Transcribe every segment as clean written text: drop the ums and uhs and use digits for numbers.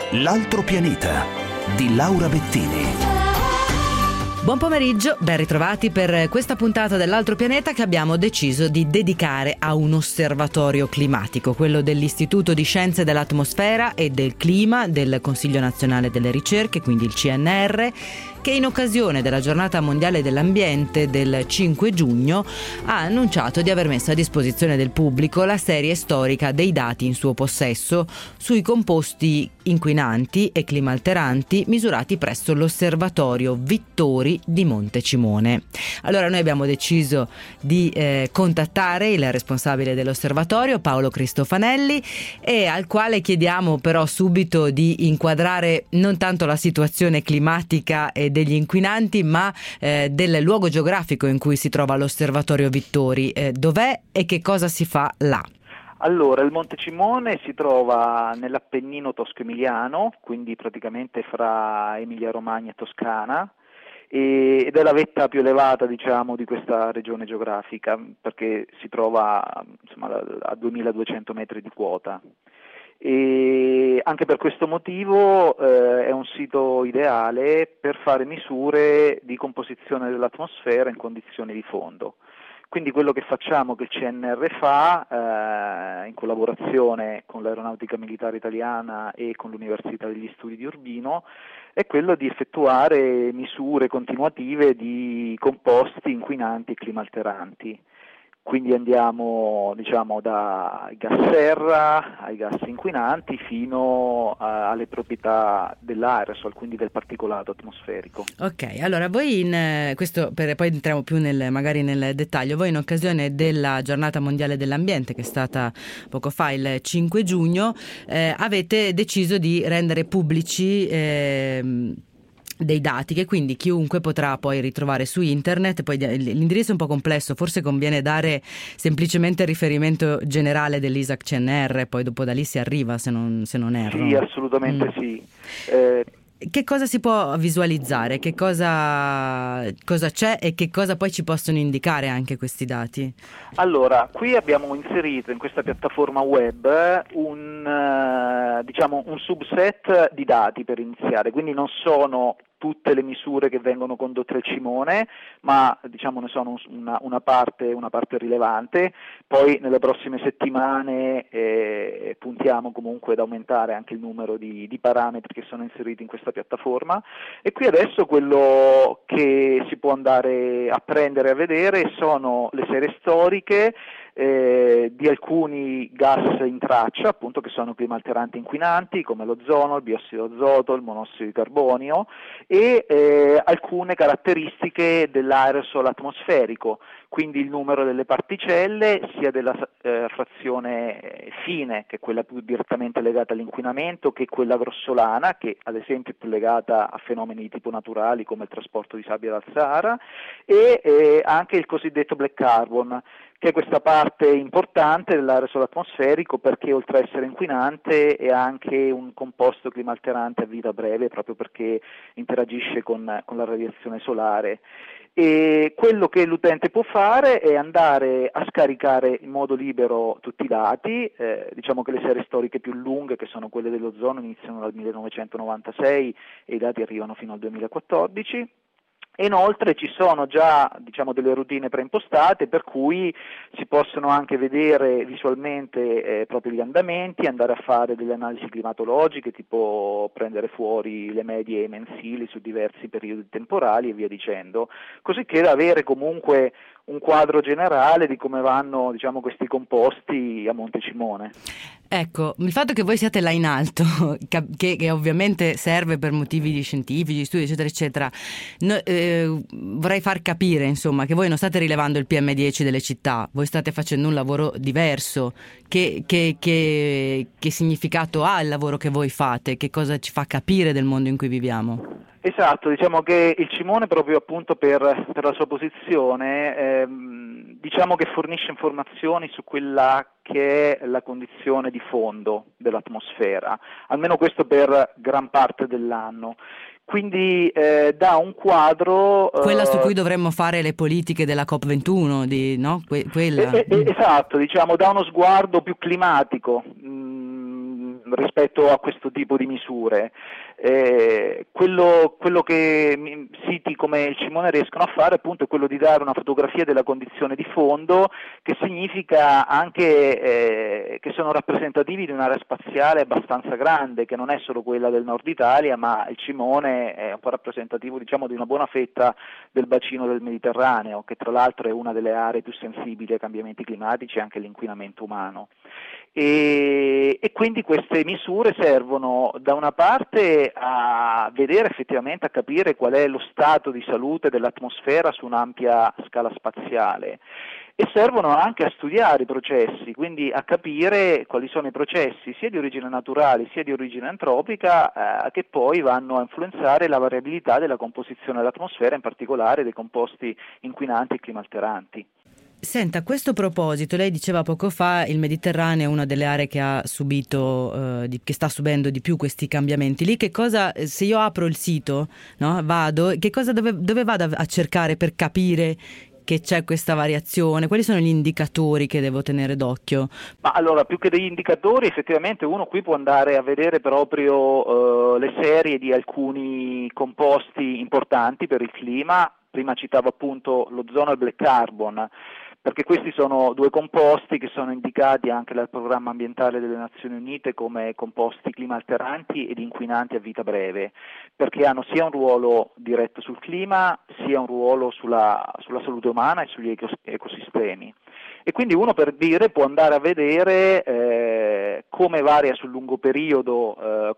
L'altro pianeta di Laura Bettini. Buon pomeriggio, ben ritrovati per questa puntata dell'Altro Pianeta che abbiamo deciso di dedicare a un osservatorio climatico, quello dell'Istituto di Scienze dell'Atmosfera e del Clima del Consiglio Nazionale delle Ricerche, quindi il CNR, che in occasione della Giornata Mondiale dell'Ambiente del 5 giugno ha annunciato di aver messo a disposizione del pubblico la serie storica dei dati in suo possesso sui composti inquinanti e climalteranti misurati presso l'Osservatorio Vittori di Montecimone. Allora noi abbiamo deciso di contattare il responsabile dell'osservatorio, Paolo Cristofanelli, e al quale chiediamo però subito di inquadrare non tanto la situazione climatica e degli inquinanti, ma del luogo geografico in cui si trova l'Osservatorio Vittori. Dov'è e che cosa si fa là? Allora, il Montecimone si trova nell'Appennino tosco-emiliano, quindi praticamente fra Emilia-Romagna e Toscana, ed è la vetta più elevata, diciamo, di questa regione geografica, perché si trova a 2200 metri di quota. E anche per questo motivo è un sito ideale per fare misure di composizione dell'atmosfera in condizioni di fondo. Quindi quello che facciamo, che il CNR fa, in collaborazione con l'Aeronautica Militare Italiana e con l'Università degli Studi di Urbino, è quello di effettuare misure continuative di composti inquinanti e climalteranti. Quindi andiamo, diciamo, dai gas serra ai gas inquinanti fino alle proprietà dell'aerosol, quindi del particolato atmosferico. Ok, allora voi poi entriamo più magari nel dettaglio. Voi in occasione della Giornata Mondiale dell'Ambiente, che è stata poco fa il 5 giugno, avete deciso di rendere pubblici dei dati che quindi chiunque potrà poi ritrovare su internet. Poi l'indirizzo è un po' complesso, forse conviene dare semplicemente il riferimento generale dell'ISAC CNR, poi dopo da lì si arriva, se non erro. Sì, assolutamente sì. Che cosa si può visualizzare? Che cosa c'è e che cosa poi ci possono indicare anche questi dati? Allora, qui abbiamo inserito in questa piattaforma web un subset di dati per iniziare, quindi non sono tutte le misure che vengono condotte al Cimone, ma diciamo ne sono una parte rilevante. Poi nelle prossime settimane puntiamo comunque ad aumentare anche il numero di parametri che sono inseriti in questa piattaforma, e qui adesso quello che si può andare a prendere e a vedere sono le serie storiche di alcuni gas in traccia, appunto, che sono climalteranti inquinanti come l'ozono, il biossido d'azoto, il monossido di carbonio, e alcune caratteristiche dell'aerosol atmosferico, quindi il numero delle particelle, sia della frazione fine, che è quella più direttamente legata all'inquinamento, che quella grossolana, che ad esempio è più legata a fenomeni di tipo naturali come il trasporto di sabbia dal Sahara, e anche il cosiddetto black carbon, che è questa parte importante dell'aerosol atmosferico, perché oltre a essere inquinante è anche un composto climalterante a vita breve, proprio perché interagisce con la radiazione solare. E quello che l'utente può fare è andare a scaricare in modo libero tutti i dati. Diciamo che le serie storiche più lunghe, che sono quelle dell'ozono, iniziano dal 1996 e i dati arrivano fino al 2014. E inoltre ci sono già, diciamo, delle routine preimpostate, per cui si possono anche vedere visualmente proprio gli andamenti, andare a fare delle analisi climatologiche, tipo prendere fuori le medie mensili su diversi periodi temporali e via dicendo, così che da avere comunque un quadro generale di come vanno, diciamo, questi composti a Montecimone. Ecco, il fatto che voi siate là in alto, che ovviamente serve per motivi scientifici, studi, eccetera, eccetera, vorrei far capire, insomma, che voi non state rilevando il PM10 delle città, voi state facendo un lavoro diverso. Che significato ha il lavoro che voi fate? Che cosa ci fa capire del mondo in cui viviamo? Esatto, diciamo che il Cimone, proprio appunto per la sua posizione, diciamo che fornisce informazioni su quella che è la condizione di fondo dell'atmosfera, almeno questo per gran parte dell'anno. Quindi dà un quadro... Quella su cui dovremmo fare le politiche della COP21, no? Quella. Esatto, diciamo, dà uno sguardo più climatico. rispetto a questo tipo di misure. Quello che siti come il Cimone riescono a fare appunto è quello di dare una fotografia della condizione di fondo, che significa anche che sono rappresentativi di un'area spaziale abbastanza grande, che non è solo quella del nord Italia, ma il Cimone è un po' rappresentativo, diciamo, di una buona fetta del bacino del Mediterraneo, che tra l'altro è una delle aree più sensibili ai cambiamenti climatici e anche all'inquinamento umano. E quindi queste misure servono da una parte a vedere effettivamente, a capire qual è lo stato di salute dell'atmosfera su un'ampia scala spaziale, e servono anche a studiare i processi, quindi a capire quali sono i processi sia di origine naturale sia di origine antropica che poi vanno a influenzare la variabilità della composizione dell'atmosfera, in particolare dei composti inquinanti e climalteranti. Senta, a questo proposito, lei diceva poco fa il Mediterraneo è una delle aree che ha subito, che sta subendo di più questi cambiamenti. Lì che cosa, se io apro il sito, no, dove vado a cercare per capire che c'è questa variazione? Quali sono gli indicatori che devo tenere d'occhio? Ma allora, più che degli indicatori, effettivamente uno qui può andare a vedere proprio le serie di alcuni composti importanti per il clima. Prima citavo appunto l'ozono e il black carbon, perché questi sono due composti che sono indicati anche dal Programma Ambientale delle Nazioni Unite come composti climalteranti ed inquinanti a vita breve, perché hanno sia un ruolo diretto sul clima, sia un ruolo sulla salute umana e sugli ecosistemi. E quindi uno, per dire, può andare a vedere come variano sul lungo periodo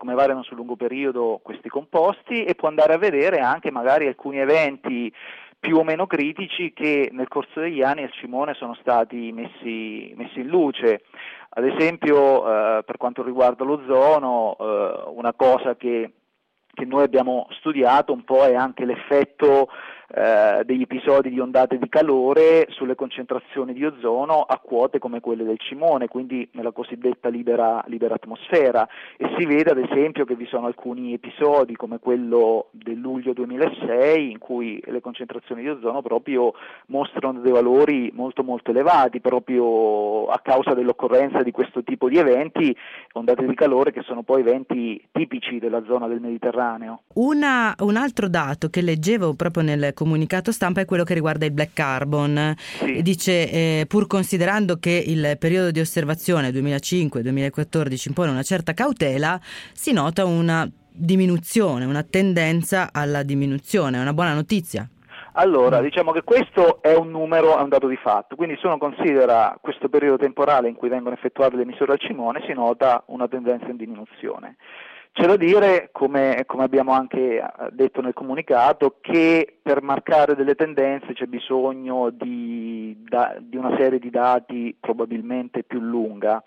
questi composti, e può andare a vedere anche magari alcuni eventi più o meno critici che nel corso degli anni al Cimone sono stati messi in luce. Ad esempio, per quanto riguarda l'ozono, una cosa che noi abbiamo studiato un po' è anche l'effetto degli episodi di ondate di calore sulle concentrazioni di ozono a quote come quelle del Cimone, quindi nella cosiddetta libera atmosfera, e si vede ad esempio che vi sono alcuni episodi come quello del luglio 2006 in cui le concentrazioni di ozono proprio mostrano dei valori molto molto elevati, proprio a causa dell'occorrenza di questo tipo di eventi, ondate di calore che sono poi eventi tipici della zona del Mediterraneo. Un altro dato che leggevo proprio nel comunicato stampa è quello che riguarda il black carbon. Sì. Dice, pur considerando che il periodo di osservazione 2005-2014 impone una certa cautela, si nota una diminuzione, una tendenza alla diminuzione. È una buona notizia. Allora, diciamo che questo è un numero, è un dato di fatto, quindi se uno considera questo periodo temporale in cui vengono effettuate le misure al Cimone, si nota una tendenza in diminuzione. C'è da dire, come abbiamo anche detto nel comunicato, che per marcare delle tendenze c'è bisogno di una serie di dati probabilmente più lunga.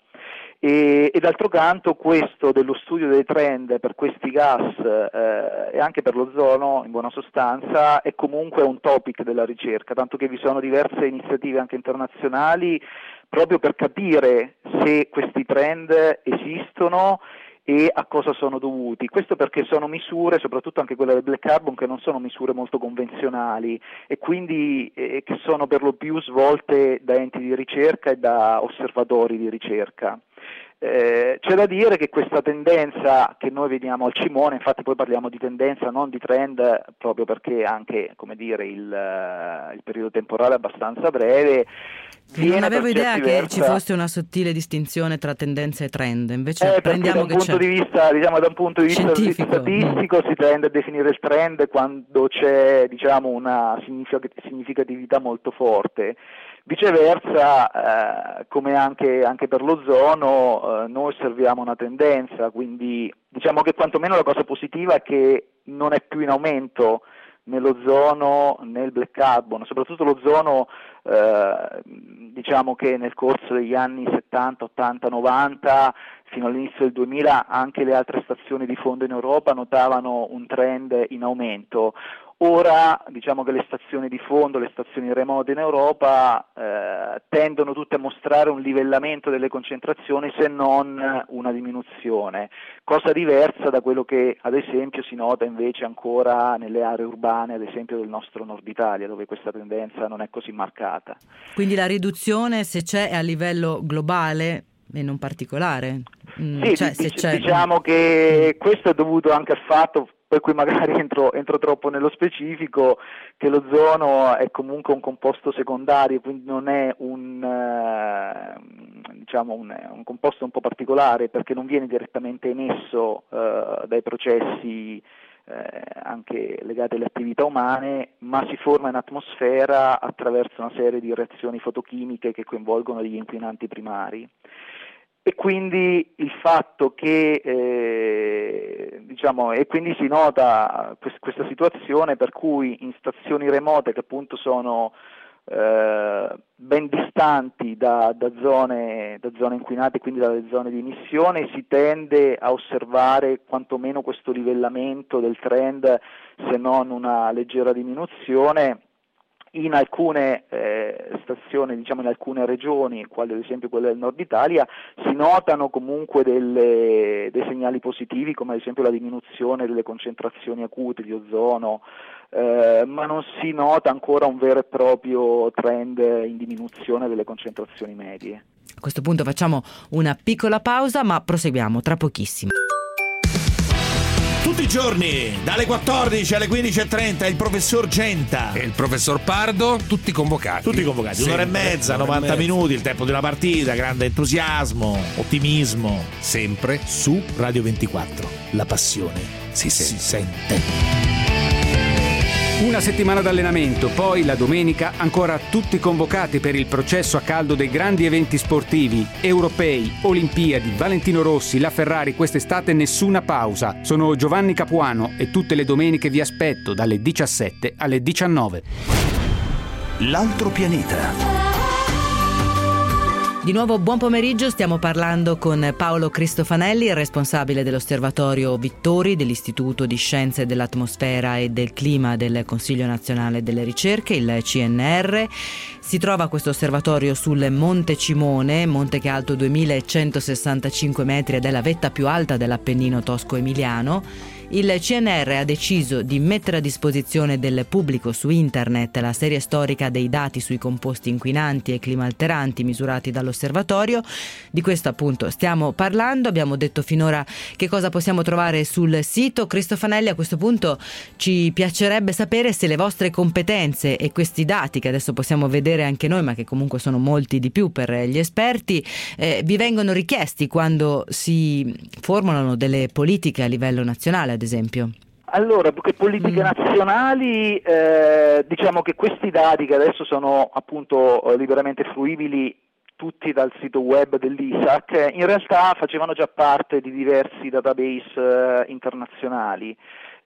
E d'altro canto questo dello studio dei trend per questi gas e anche per l'ozono, in buona sostanza, è comunque un topic della ricerca, tanto che vi sono diverse iniziative anche internazionali proprio per capire se questi trend esistono e a cosa sono dovuti. Questo perché sono misure, soprattutto anche quella del black carbon, che non sono misure molto convenzionali e quindi che sono per lo più svolte da enti di ricerca e da osservatori di ricerca. C'è da dire che questa tendenza che noi vediamo al Cimone, infatti poi parliamo di tendenza, non di trend, proprio perché anche, come dire, il periodo temporale è abbastanza breve. Non avevo idea che ci fosse una sottile distinzione tra tendenza e trend, invece prendiamo che c'è. Da un punto di vista statistico si tende a definire il trend quando c'è, diciamo, una significatività molto forte. Viceversa, come anche per l'ozono, noi osserviamo una tendenza, quindi diciamo che quantomeno la cosa positiva è che non è più in aumento nell'ozono, nel black carbon, soprattutto l'ozono, diciamo che nel corso degli anni 70, 80, 90 fino all'inizio del 2000 anche le altre stazioni di fondo in Europa notavano un trend in aumento. Ora diciamo che le stazioni di fondo, le stazioni remote in Europa tendono tutte a mostrare un livellamento delle concentrazioni, se non una diminuzione, cosa diversa da quello che ad esempio si nota invece ancora nelle aree urbane, ad esempio del nostro nord Italia, dove questa tendenza non è così marcata. Quindi la riduzione, se c'è, è a livello globale e non particolare? Sì, Cioè, diciamo che questo è dovuto anche al fatto, per cui magari entro troppo nello specifico, che l'ozono è comunque un composto secondario, quindi non è un composto un po' particolare, perché non viene direttamente emesso dai processi anche legati alle attività umane, ma si forma in atmosfera attraverso una serie di reazioni fotochimiche che coinvolgono degli inquinanti primari. E quindi il fatto che e quindi si nota questa situazione per cui in stazioni remote, che appunto sono ben distanti da zone inquinate, quindi dalle zone di emissione, si tende a osservare quantomeno questo livellamento del trend, se non una leggera diminuzione. In alcune stazioni, in alcune regioni, quali ad esempio quelle del nord Italia, si notano comunque dei segnali positivi, come ad esempio la diminuzione delle concentrazioni acute di ozono, ma non si nota ancora un vero e proprio trend in diminuzione delle concentrazioni medie. A questo punto facciamo una piccola pausa, ma proseguiamo tra pochissimo. Tutti i giorni, dalle 14 alle 15:30, il professor Genta e il professor Pardo, tutti convocati. Un'ora e mezza, 90 minuti, il tempo di una partita, grande entusiasmo, ottimismo. Sempre Su Radio 24. La passione si sente. Una settimana d'allenamento, poi la domenica ancora tutti convocati per il processo a caldo dei grandi eventi sportivi, europei, Olimpiadi, Valentino Rossi, la Ferrari, quest'estate nessuna pausa. Sono Giovanni Capuano e tutte le domeniche vi aspetto dalle 17 alle 19. L'altro pianeta. Di nuovo buon pomeriggio, stiamo parlando con Paolo Cristofanelli, responsabile dell'Osservatorio Vittori dell'Istituto di Scienze dell'Atmosfera e del Clima del Consiglio Nazionale delle Ricerche, il CNR. Si trova questo osservatorio sul Monte Cimone, monte che è alto 2165 metri ed è la vetta più alta dell'Appennino tosco-emiliano. Il CNR ha deciso di mettere a disposizione del pubblico su internet la serie storica dei dati sui composti inquinanti e climalteranti misurati dall'osservatorio. Di questo appunto stiamo parlando. Abbiamo detto finora che cosa possiamo trovare sul sito. Cristofanelli, a questo punto ci piacerebbe sapere se le vostre competenze e questi dati, che adesso possiamo vedere anche noi, ma che comunque sono molti di più per gli esperti, vi vengono richiesti quando si formulano delle politiche a livello nazionale, ad esempio. Allora, che politiche nazionali, diciamo che questi dati, che adesso sono appunto liberamente fruibili tutti dal sito web dell'ISAC, in realtà facevano già parte di diversi database internazionali.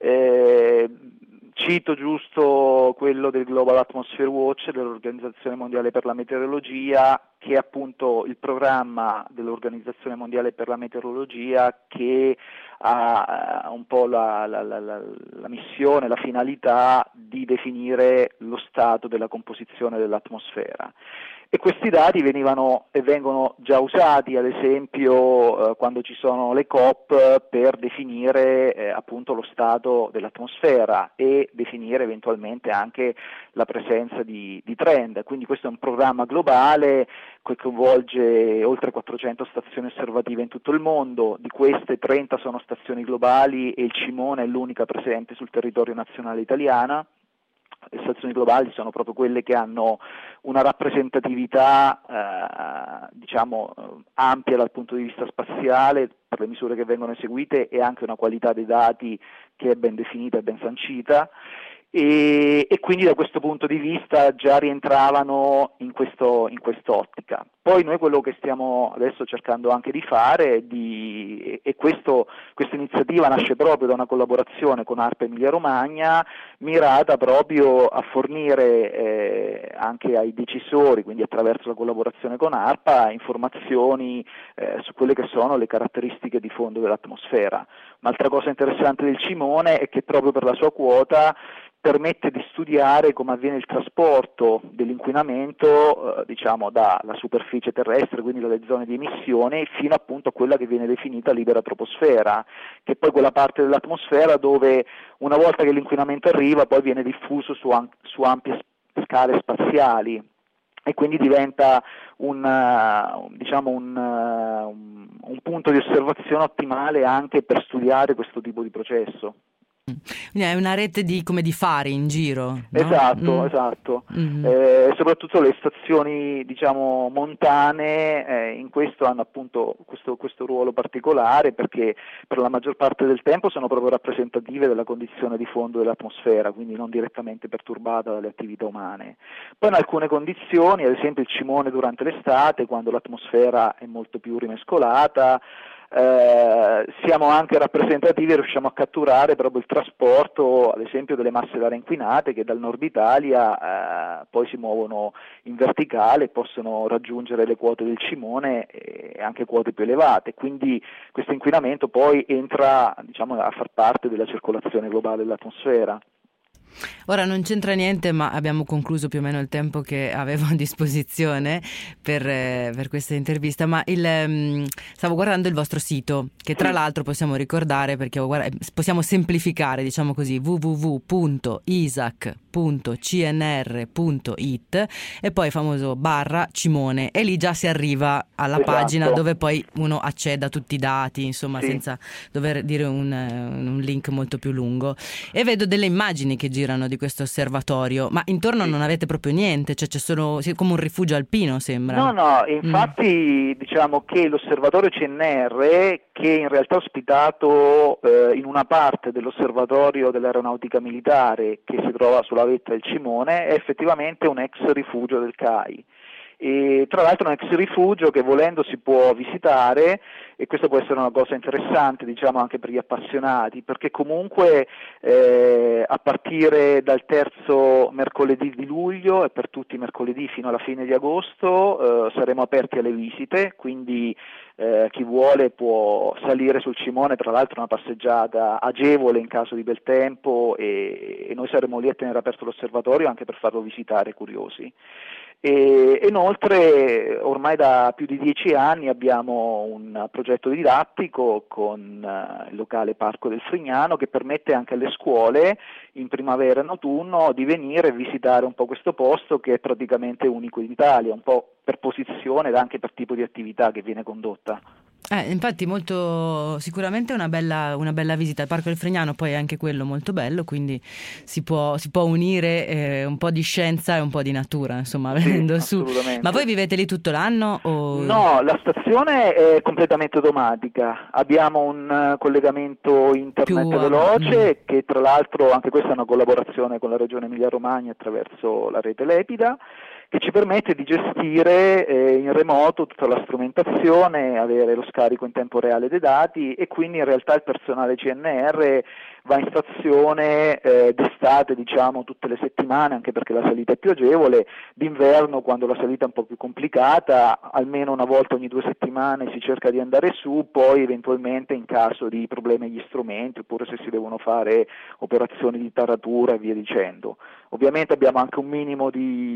Cito giusto quello del Global Atmosphere Watch dell'Organizzazione Mondiale per la Meteorologia, che è appunto il programma dell'Organizzazione Mondiale per la Meteorologia che ha un po' la missione, la finalità di definire lo stato della composizione dell'atmosfera. E questi dati vengono già usati, ad esempio, quando ci sono le COP, per definire appunto lo stato dell'atmosfera e definire eventualmente anche la presenza di trend. Quindi questo è un programma globale che coinvolge oltre 400 stazioni osservative in tutto il mondo. Di queste 30 sono stazioni globali e il Cimone è l'unica presente sul territorio nazionale italiano. Le stazioni globali sono proprio quelle che hanno una rappresentatività ampia dal punto di vista spaziale per le misure che vengono eseguite e anche una qualità dei dati che è ben definita e ben sancita, e quindi da questo punto di vista già rientravano in quest'ottica. Poi noi quello che stiamo adesso cercando anche di fare, e questa iniziativa nasce proprio da una collaborazione con ARPA Emilia Romagna, mirata proprio a fornire anche ai decisori, quindi attraverso la collaborazione con ARPA, informazioni su quelle che sono le caratteristiche di fondo dell'atmosfera. Un'altra cosa interessante del Cimone è che proprio per la sua quota permette di studiare come avviene il trasporto dell'inquinamento dalla superficie terrestre, quindi dalle zone di emissione, fino appunto a quella che viene definita libera troposfera, che è poi quella parte dell'atmosfera dove una volta che l'inquinamento arriva poi viene diffuso su ampie scale spaziali. e quindi diventa un punto di osservazione ottimale anche per studiare questo tipo di processo. Quindi è una rete di fari in giro, no? Esatto. Mm-hmm. Soprattutto le stazioni, diciamo, montane in questo hanno appunto questo ruolo particolare, perché per la maggior parte del tempo sono proprio rappresentative della condizione di fondo dell'atmosfera, quindi non direttamente perturbata dalle attività umane. Poi in alcune condizioni, ad esempio il cimone durante l'estate, quando l'atmosfera è molto più rimescolata, siamo anche rappresentativi e riusciamo a catturare proprio il trasporto, ad esempio, delle masse d'aria inquinate che dal nord Italia poi si muovono in verticale e possono raggiungere le quote del cimone e anche quote più elevate, quindi questo inquinamento poi entra, diciamo, a far parte della circolazione globale dell'atmosfera. Ora non c'entra niente, ma abbiamo concluso più o meno il tempo che avevo a disposizione per questa intervista, ma stavo guardando il vostro sito, che tra l'altro possiamo ricordare, perché possiamo semplificare, diciamo così, www.isac.cnr.it e poi famoso /Cimone, e lì già si arriva alla pagina dove poi uno accede a tutti i dati, insomma, senza dover dire un link molto più lungo. E vedo delle immagini che girano di questo osservatorio, ma intorno non avete proprio niente, cioè c'è solo come un rifugio alpino, sembra. No, infatti diciamo che l'osservatorio CNR, che in realtà è ospitato in una parte dell'osservatorio dell'aeronautica militare che si trova sulla vetta del Cimone, è effettivamente un ex rifugio del CAI. E tra l'altro un ex rifugio che volendo si può visitare, e questo può essere una cosa interessante, diciamo, anche per gli appassionati, perché comunque a partire dal terzo mercoledì di luglio e per tutti i mercoledì fino alla fine di agosto saremo aperti alle visite, quindi chi vuole può salire sul Cimone, tra l'altro una passeggiata agevole in caso di bel tempo, e noi saremo lì a tenere aperto l'osservatorio anche per farlo visitare ai curiosi. E inoltre ormai da più di 10 anni abbiamo un progetto didattico con il locale Parco del Frignano che permette anche alle scuole in primavera e in autunno di venire e visitare un po' questo posto che è praticamente unico in Italia, un po' per posizione ed anche per tipo di attività che viene condotta. Infatti sicuramente una bella visita al Parco del Frignano, poi è anche quello molto bello, quindi si può unire un po' di scienza e un po' di natura, insomma, venendo su. Ma voi vivete lì tutto l'anno? O... No, la stazione è completamente automatica, abbiamo un collegamento internet veloce che tra l'altro anche questa è una collaborazione con la Regione Emilia-Romagna attraverso la rete Lepida, che ci permette di gestire in remoto tutta la strumentazione, avere lo scarico in tempo reale dei dati, e quindi in realtà il personale CNR va in stazione d'estate, diciamo, tutte le settimane, anche perché la salita è più agevole, d'inverno quando la salita è un po' più complicata, almeno una volta ogni 2 settimane si cerca di andare su, poi eventualmente in caso di problemi agli strumenti oppure se si devono fare operazioni di taratura e via dicendo. Ovviamente abbiamo anche un minimo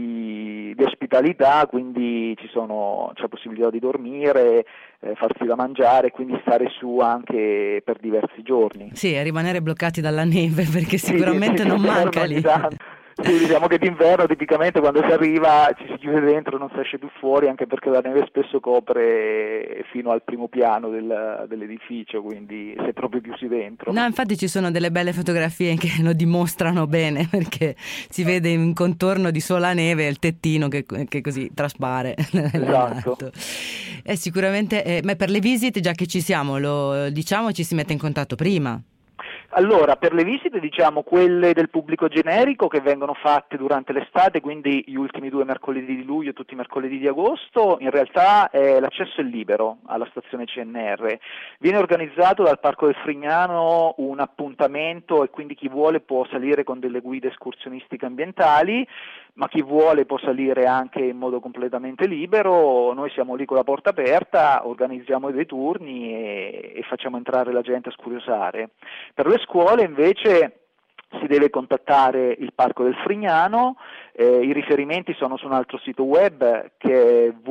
di ospitalità, quindi c'è possibilità di dormire, farsi da mangiare, quindi stare su anche per diversi giorni. Sì, e rimanere bloccati dalla neve, perché sicuramente non manca lì. Sì, diciamo che d'inverno tipicamente quando si arriva ci si chiude dentro e non si esce più fuori, anche perché la neve spesso copre fino al primo piano dell'edificio, quindi si è proprio chiusi dentro. No, infatti ci sono delle belle fotografie che lo dimostrano bene, perché si vede in contorno di sola neve il tettino che così traspare. Esatto. Sicuramente, ma per le visite, già che ci siamo, lo diciamo, ci si mette in contatto prima. Allora, per le visite, diciamo, quelle del pubblico generico che vengono fatte durante l'estate, quindi gli ultimi 2 mercoledì di luglio e tutti i mercoledì di agosto, in realtà l'accesso è libero alla stazione CNR. Viene organizzato dal Parco del Frignano un appuntamento e quindi chi vuole può salire con delle guide escursionistiche ambientali, ma chi vuole può salire anche in modo completamente libero. Noi siamo lì con la porta aperta, organizziamo dei turni e facciamo entrare la gente a scuriosare. Per le scuole invece si deve contattare il Parco del Frignano, i riferimenti sono su un altro sito web che è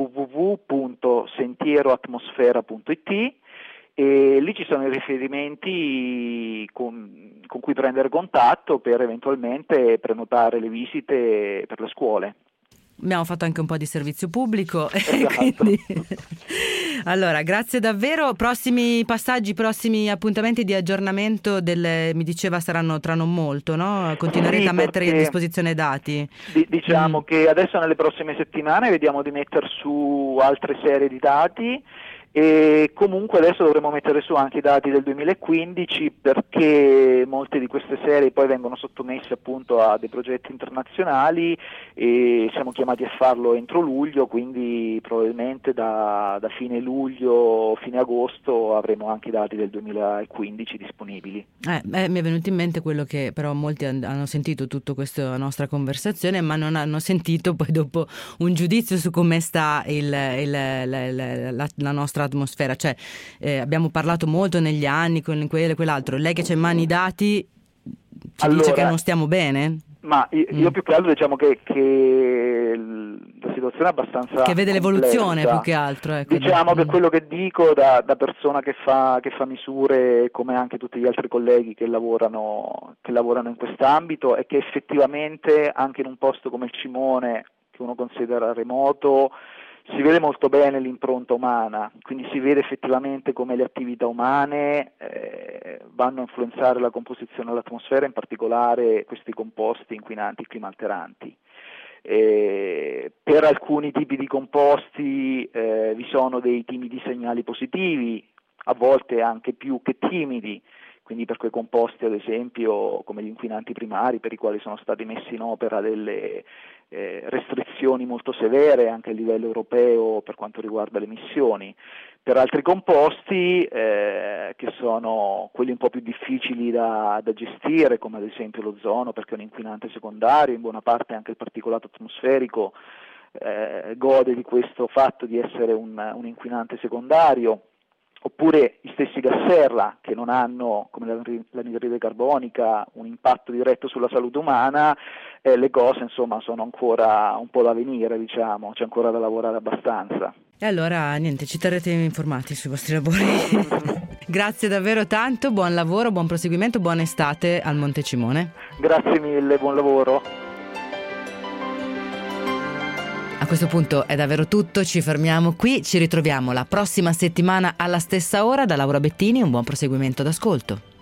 www.sentieroatmosfera.it, e lì ci sono i riferimenti con cui prendere contatto per eventualmente prenotare le visite per le scuole. abbiamo fatto anche un po' di servizio pubblico. Esatto. Quindi... Allora, grazie davvero. Prossimi passaggi, prossimi appuntamenti di aggiornamento mi diceva saranno tra non molto, no? Continuerete Sì, a mettere a perché disposizione dati. Diciamo che adesso nelle prossime settimane vediamo di mettere su altre serie di dati, e comunque adesso dovremo mettere su anche i dati del 2015, perché molte di queste serie poi vengono sottomesse appunto a dei progetti internazionali e siamo chiamati a farlo entro luglio, quindi probabilmente da fine luglio, fine agosto avremo anche i dati del 2015 disponibili. Mi è venuto in mente quello che però molti hanno sentito tutta questa nostra conversazione, ma non hanno sentito poi dopo un giudizio su come sta la nostra atmosfera. Cioè abbiamo parlato molto negli anni con quello e quell'altro. Lei che c'ha in mano i dati ci dice che non stiamo bene? Ma io più che altro diciamo che la situazione è abbastanza che vede l'evoluzione complessa. più che altro, ecco. Diciamo che quello che dico da persona che fa misure, come anche tutti gli altri colleghi che lavorano in quest'ambito, è che effettivamente anche in un posto come il Cimone, che uno considera remoto, si vede molto bene l'impronta umana, quindi si vede effettivamente come le attività umane vanno a influenzare la composizione dell'atmosfera, in particolare questi composti inquinanti climalteranti. Per alcuni tipi di composti vi sono dei timidi segnali positivi, a volte anche più che timidi, quindi per quei composti ad esempio come gli inquinanti primari, per i quali sono stati messi in opera delle restrizioni molto severe anche a livello europeo per quanto riguarda le emissioni. Per altri composti che sono quelli un po' più difficili da gestire, come ad esempio l'ozono, perché è un inquinante secondario, in buona parte anche il particolato atmosferico gode di questo fatto di essere un inquinante secondario, oppure gli stessi gas serra, che non hanno, come l'anidride carbonica, un impatto diretto sulla salute umana. Le cose insomma sono ancora un po' da venire, diciamo, c'è ancora da lavorare abbastanza. E allora niente, ci terrete informati sui vostri lavori. Grazie davvero tanto, buon lavoro, buon proseguimento, buona estate al Monte Cimone. Grazie mille, buon lavoro. A questo punto è davvero tutto, ci fermiamo qui, ci ritroviamo la prossima settimana alla stessa ora. Da Laura Bettini un buon proseguimento d'ascolto.